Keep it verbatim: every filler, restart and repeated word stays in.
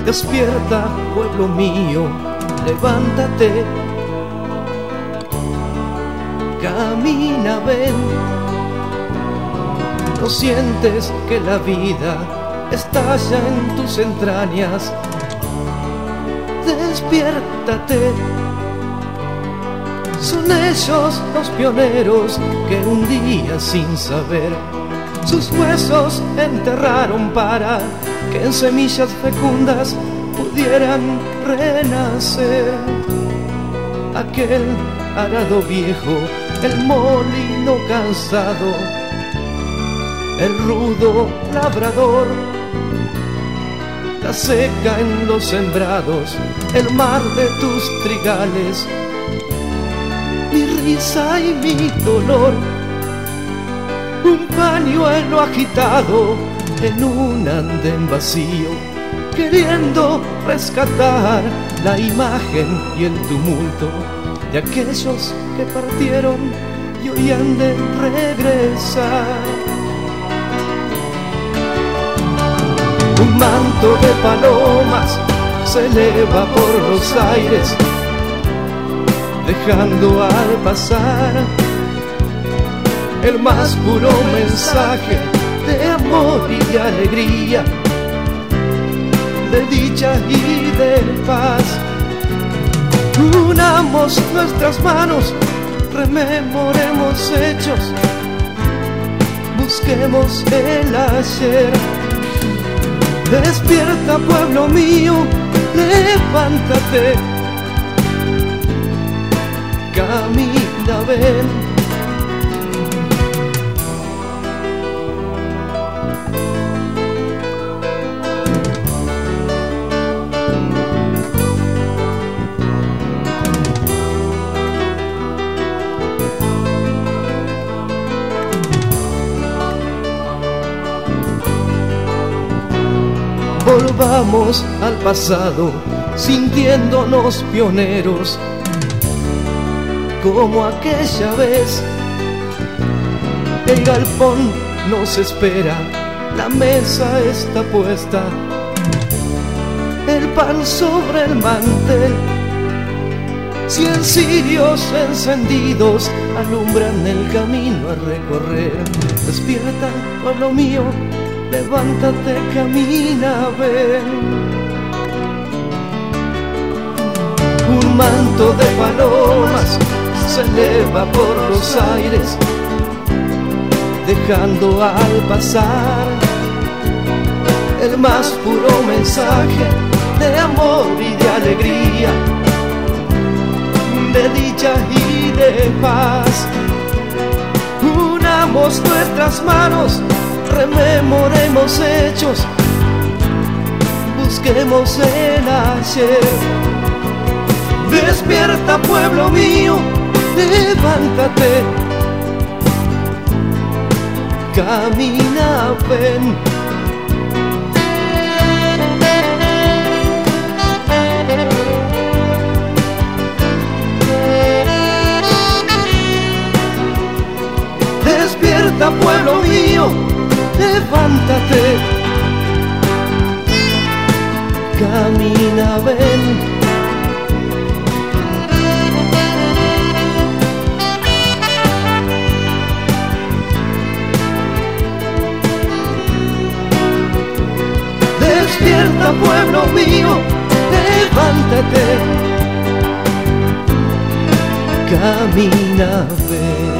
Despierta, pueblo mío, levántate, camina, ven. ¿No sientes que la vida estalla en tus entrañas? Despiértate. Son ellos los pioneros que un día sin saber sus huesos enterraron para que en semillas fecundas pudieran renacer. Aquel arado viejo, el molino cansado, el rudo labrador, la seca en los sembrados, el mar de tus trigales, mi risa y mi dolor, un pañuelo agitado en un andén vacío, queriendo rescatar la imagen y el tumulto de aquellos que partieron y hoy han de regresar. Un manto de palomas se eleva por los aires, dejando al pasar el más puro mensaje de amor y de alegría, de dicha y de paz. Unamos nuestras manos, rememoremos hechos, busquemos el ayer. Despierta, pueblo mío, levántate, camina, ven. Volvamos al pasado, sintiéndonos pioneros, como aquella vez. El galpón nos espera, la mesa está puesta, el pan sobre el mantel, cien cirios encendidos alumbran el camino a recorrer. Despierta, pueblo mío, levántate, camina, ven. Un manto de palomas se eleva por los aires, dejando al pasar el más puro mensaje de amor y de alegría, de dicha y de paz. Unamos nuestras manos, rememoremos hechos, busquemos el ayer. Despierta, pueblo mío, levántate, camina, ven. Despierta, pueblo mío, levántate, camina, ven. Despierta, pueblo mío, levántate, camina, ven.